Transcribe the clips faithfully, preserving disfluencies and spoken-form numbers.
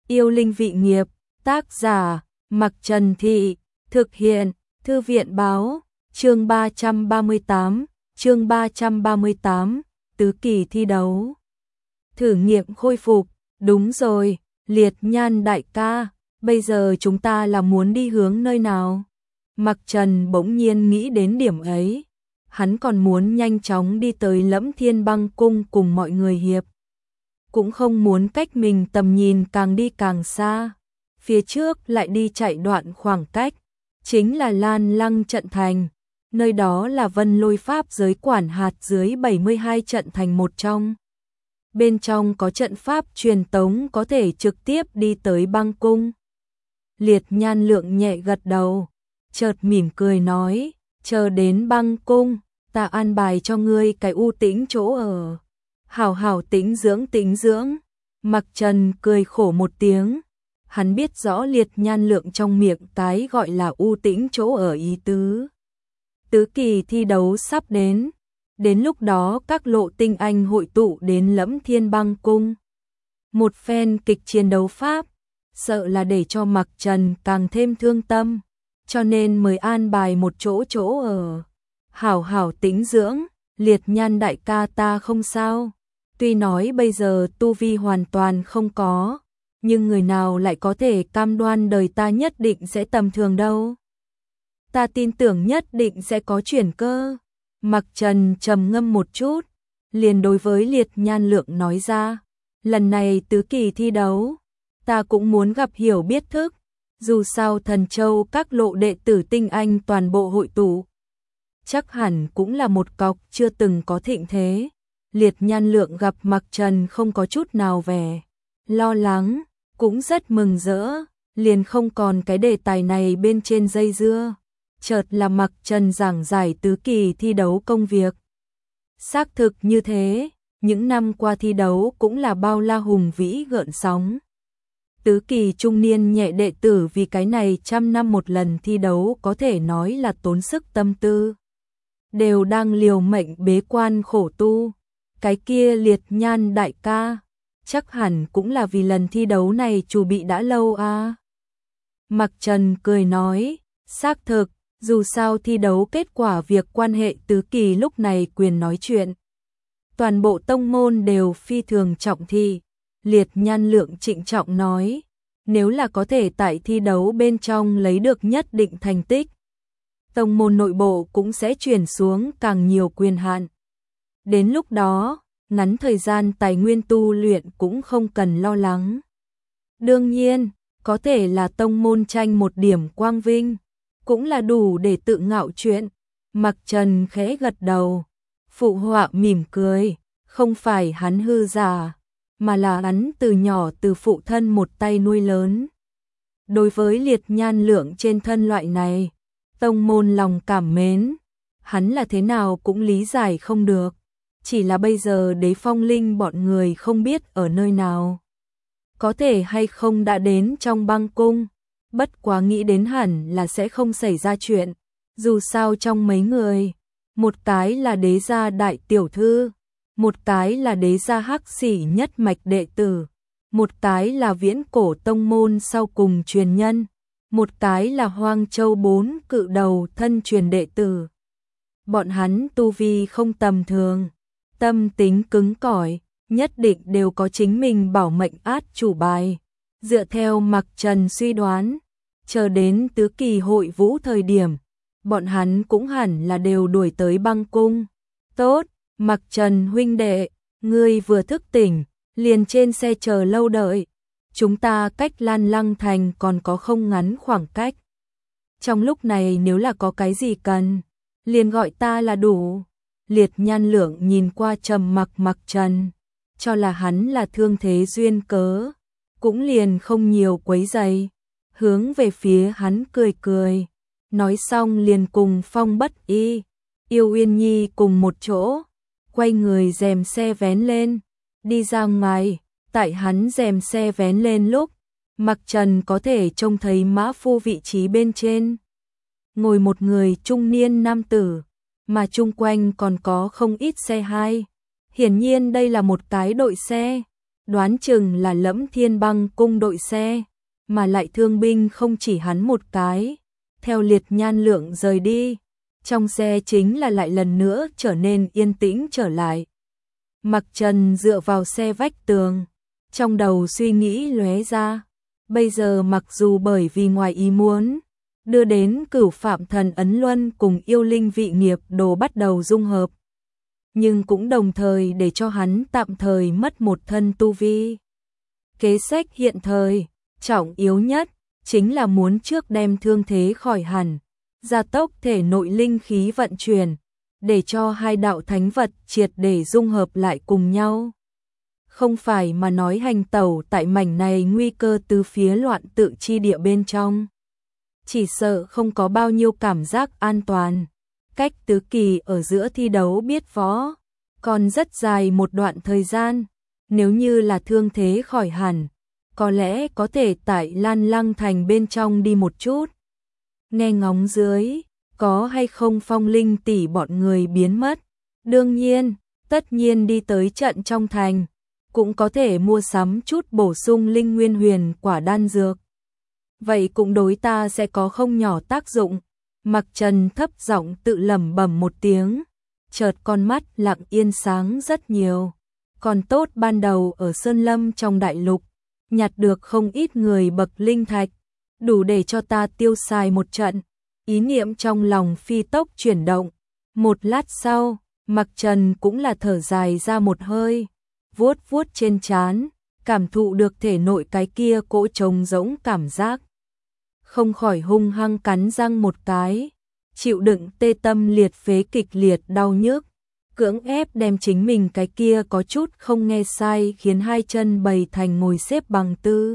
Yêu linh vị nghiệp, tác giả, Mặc Trần Thị, thực hiện, Thư viện báo, chương ba trăm ba mươi tám, chương ba trăm ba mươi tám, tứ kỳ thi đấu. Thử nghiệm khôi phục, đúng rồi, Liệt Nhan đại ca, bây giờ chúng ta là muốn đi hướng nơi nào? Mặc Trần bỗng nhiên nghĩ đến điểm ấy, hắn còn muốn nhanh chóng đi tới Lẫm Thiên Băng Cung cùng mọi người hiệp. Cũng không muốn cách mình tầm nhìn càng đi càng xa, phía trước lại đi chạy đoạn khoảng cách, chính là Lan Lăng trận thành, nơi đó là Vân Lôi Pháp giới quản hạt dưới bảy mươi hai trận thành một trong. Bên trong có trận pháp truyền tống có thể trực tiếp đi tới băng cung. Liệt Nhan Lượng nhẹ gật đầu, chợt mỉm cười nói, chờ đến băng cung, ta an bài cho ngươi cái u tĩnh chỗ ở. Hảo hảo tĩnh dưỡng tĩnh dưỡng. Mặc Trần cười khổ một tiếng, hắn biết rõ Liệt Nhan Lượng trong miệng cái gọi là u tĩnh chỗ ở ý tứ. Tứ kỳ thi đấu sắp đến, đến lúc đó các lộ tinh anh hội tụ đến Lẫm Thiên Băng Cung. Một phen kịch chiến đấu pháp, sợ là để cho Mặc Trần càng thêm thương tâm, cho nên mới an bài một chỗ chỗ ở. Hảo hảo tĩnh dưỡng, Liệt Nhan đại ca ta không sao. Tuy nói bây giờ tu vi hoàn toàn không có, nhưng người nào lại có thể cam đoan đời ta nhất định sẽ tầm thường đâu. Ta tin tưởng nhất định sẽ có chuyển cơ. Mặc Trần trầm ngâm một chút, liền đối với Liệt Nhan Lượng nói ra, lần này tứ kỳ thi đấu, ta cũng muốn gặp hiểu biết thức, dù sao Thần Châu các lộ đệ tử tinh anh toàn bộ hội tụ, chắc hẳn cũng là một cọc chưa từng có thịnh thế. Liệt Nhan Lượng gặp Mặc Trần không có chút nào vẻ lo lắng, cũng rất mừng rỡ, liền không còn cái đề tài này bên trên dây dưa. Chợt là Mặc Trần giảng giải tứ kỳ thi đấu công việc. Xác thực như thế, những năm qua thi đấu cũng là bao la hùng vĩ gợn sóng. Tứ kỳ trung niên nhẹ đệ tử vì cái này trăm năm một lần thi đấu có thể nói là tốn sức tâm tư, đều đang liều mệnh bế quan khổ tu. Cái kia Liệt Nhan đại ca, chắc hẳn cũng là vì lần thi đấu này chuẩn bị đã lâu à. Mặc Trần cười nói, xác thực, dù sao thi đấu kết quả việc quan hệ tứ kỳ lúc này quyền nói chuyện. Toàn bộ tông môn đều phi thường trọng thị. Liệt Nhan Lượng trịnh trọng nói, nếu là có thể tại thi đấu bên trong lấy được nhất định thành tích, tông môn nội bộ cũng sẽ chuyển xuống càng nhiều quyền hạn. Đến lúc đó, ngắn thời gian tài nguyên tu luyện cũng không cần lo lắng. Đương nhiên, có thể là tông môn tranh một điểm quang vinh, cũng là đủ để tự ngạo chuyện. Mặc Trần khẽ gật đầu, phụ họa mỉm cười, không phải hắn hư giả, mà là hắn từ nhỏ từ phụ thân một tay nuôi lớn. Đối với Liệt Nhan Lượng trên thân loại này, tông môn lòng cảm mến, hắn là thế nào cũng lý giải không được. Chỉ là bây giờ Đế Phong Linh bọn người không biết ở nơi nào, có thể hay không đã đến trong băng cung. Bất quá nghĩ đến hẳn là sẽ không xảy ra chuyện. Dù sao trong mấy người, một cái là đế gia đại tiểu thư, một cái là đế gia hắc xỉ nhất mạch đệ tử, một cái là viễn cổ tông môn sau cùng truyền nhân, một cái là Hoang Châu bốn cự đầu thân truyền đệ tử. Bọn hắn tu vi không tầm thường, tâm tính cứng cỏi, nhất định đều có chính mình bảo mệnh át chủ bài. Dựa theo Mặc Trần suy đoán, chờ đến tứ kỳ hội vũ thời điểm, bọn hắn cũng hẳn là đều đuổi tới băng cung. Tốt, Mặc Trần huynh đệ, ngươi vừa thức tỉnh, liền trên xe chờ lâu đợi. Chúng ta cách Lan Lăng thành còn có không ngắn khoảng cách. Trong lúc này nếu là có cái gì cần, liền gọi ta là đủ. Liệt Nhan Lượng nhìn qua trầm mặc Mặc Trần, cho là hắn là thương thế duyên cớ, cũng liền không nhiều quấy rầy, hướng về phía hắn cười cười, nói xong liền cùng Phong Bất Y, Yêu Uyên Nhi cùng một chỗ, quay người rèm xe vén lên, đi ra ngoài. Tại hắn rèm xe vén lên lúc, Mặc Trần có thể trông thấy mã phu vị trí bên trên, ngồi một người trung niên nam tử, mà chung quanh còn có không ít xe hai. Hiển nhiên đây là một cái đội xe. đoán chừng là Lẫm Thiên Băng cung đội xe, mà lại thương binh không chỉ hắn một cái. Theo Liệt Nhan Lượng rời đi, trong xe chính là lại lần nữa trở nên yên tĩnh trở lại. Mặc Trần dựa vào xe vách tường, trong đầu suy nghĩ lóe ra, bây giờ mặc dù bởi vì ngoài ý muốn, đưa đến Cửu Phạm Thần Ấn Luân cùng yêu linh vị nghiệp đồ bắt đầu dung hợp, nhưng cũng đồng thời để cho hắn tạm thời mất một thân tu vi. Kế sách hiện thời, trọng yếu nhất, chính là muốn trước đem thương thế khỏi hẳn, gia tốc thể nội linh khí vận chuyển, để cho hai đạo thánh vật triệt để dung hợp lại cùng nhau. Không phải mà nói hành tẩu tại mảnh này nguy cơ từ phía loạn tự chi địa bên trong, chỉ sợ không có bao nhiêu cảm giác an toàn. Cách tứ kỳ ở giữa thi đấu biết võ, còn rất dài một đoạn thời gian, nếu như là thương thế khỏi hẳn, có lẽ có thể tại Lan Lăng Thành bên trong đi một chút. Nghe ngóng dưới, có hay không Phong Linh tỷ bọn người biến mất. Đương nhiên, tất nhiên đi tới trận trong thành, cũng có thể mua sắm chút bổ sung linh nguyên huyền quả đan dược. Vậy cũng đối ta sẽ có không nhỏ tác dụng. Mặc Trần thấp giọng tự lẩm bẩm một tiếng, chợt con mắt lặng yên sáng rất nhiều. Còn tốt ban đầu ở Sơn Lâm trong đại lục, nhặt được không ít người bậc linh thạch, đủ để cho ta tiêu xài một trận. Ý niệm trong lòng phi tốc chuyển động. Một lát sau, Mặc Trần cũng là thở dài ra một hơi, vuốt vuốt trên trán, cảm thụ được thể nội cái kia cỗ trống rỗng cảm giác. Không khỏi hung hăng cắn răng một cái, chịu đựng tê tâm liệt phế kịch liệt đau nhức, cưỡng ép đem chính mình cái kia có chút không nghe sai khiến hai chân bày thành ngồi xếp bằng tư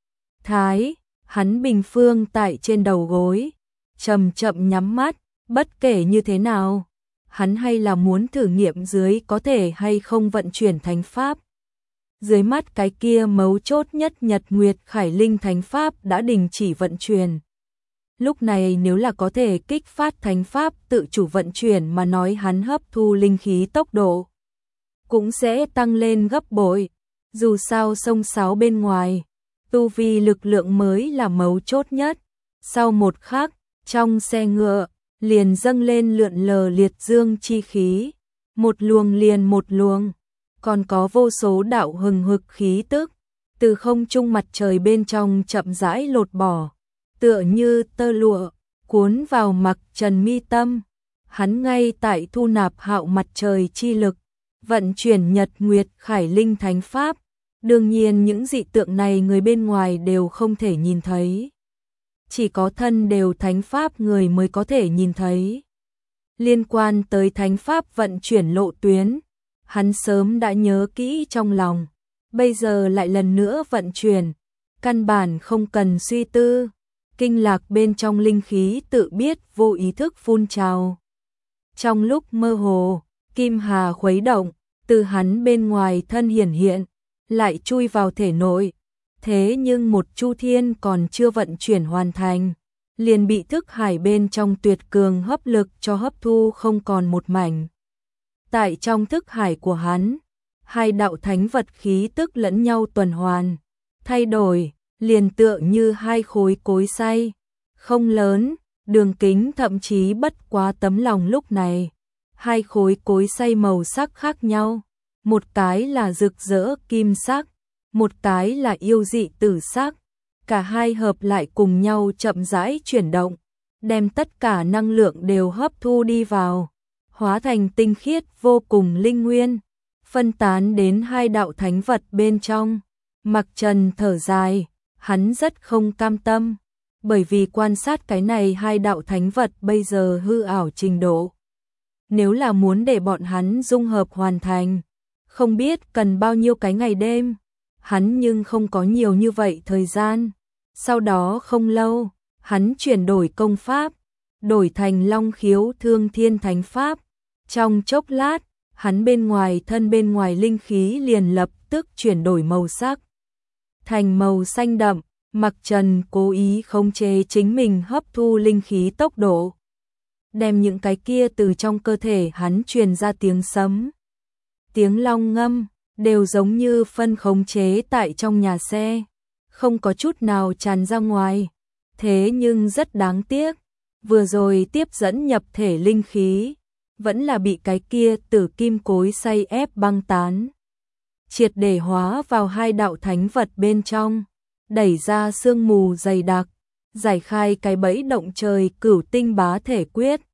thái. Hắn bình phương tại trên đầu gối, chậm chậm nhắm mắt, bất kể như thế nào, hắn hay là muốn thử nghiệm dưới có thể hay không vận chuyển thánh pháp. Dưới mắt cái kia mấu chốt nhất Nhật Nguyệt Khải Linh thánh pháp đã đình chỉ vận chuyển. Lúc này nếu là có thể kích phát thánh pháp tự chủ vận chuyển mà nói hắn hấp thu linh khí tốc độ cũng sẽ tăng lên gấp bội. Dù sao sông sáo bên ngoài, tu vi lực lượng mới là mấu chốt nhất. Sau một khắc, trong xe ngựa liền dâng lên lượn lờ liệt dương chi khí, một luồng liền một luồng, còn có vô số đạo hừng hực khí tức từ không trung mặt trời bên trong chậm rãi lột bỏ, tựa như tơ lụa cuốn vào Mặc Trần mi tâm. Hắn ngay tại thu nạp hạo mặt trời chi lực, vận chuyển Nhật Nguyệt Khải Linh thánh pháp. Đương nhiên những dị tượng này người bên ngoài đều không thể nhìn thấy, chỉ có thân đều thánh pháp người mới có thể nhìn thấy. Liên quan tới thánh pháp vận chuyển lộ tuyến, hắn sớm đã nhớ kỹ trong lòng, bây giờ lại lần nữa vận chuyển, căn bản không cần suy tư, kinh lạc bên trong linh khí tự biết vô ý thức phun trào. Trong lúc mơ hồ, kim hà khuấy động, từ hắn bên ngoài thân hiển hiện, lại chui vào thể nội. Thế nhưng một chu thiên còn chưa vận chuyển hoàn thành, liền bị thức hải bên trong tuyệt cường hấp lực cho hấp thu không còn một mảnh. Tại trong thức hải của hắn, hai đạo thánh vật khí tức lẫn nhau tuần hoàn, thay đổi, liền tựa như hai khối cối xay, không lớn, đường kính thậm chí bất quá tấm lòng. Lúc này, hai khối cối xay màu sắc khác nhau, một cái là rực rỡ kim sắc, một cái là yêu dị tử sắc, cả hai hợp lại cùng nhau chậm rãi chuyển động, đem tất cả năng lượng đều hấp thu đi vào, hóa thành tinh khiết vô cùng linh nguyên, phân tán đến hai đạo thánh vật bên trong. Mặc Trần thở dài, hắn rất không cam tâm, bởi vì quan sát cái này hai đạo thánh vật bây giờ hư ảo trình độ. Nếu là muốn để bọn hắn dung hợp hoàn thành, không biết cần bao nhiêu cái ngày đêm, hắn nhưng không có nhiều như vậy thời gian. Sau đó không lâu, hắn chuyển đổi công pháp, đổi thành Long Khiếu Thương Thiên Thánh Pháp. Trong chốc lát, hắn bên ngoài thân bên ngoài linh khí liền lập tức chuyển đổi màu sắc, thành màu xanh đậm. Mặc Trần cố ý khống chế chính mình hấp thu linh khí tốc độ, đem những cái kia từ trong cơ thể hắn truyền ra tiếng sấm, tiếng long ngâm, đều giống như phân khống chế tại trong nhà xe, không có chút nào tràn ra ngoài. Thế nhưng rất đáng tiếc, vừa rồi tiếp dẫn nhập thể linh khí, vẫn là bị cái kia tử kim cối xay ép băng tán. Triệt để hóa vào hai đạo thánh vật bên trong, đẩy ra sương mù dày đặc, giải khai cái bẫy động trời cửu tinh bá thể quyết,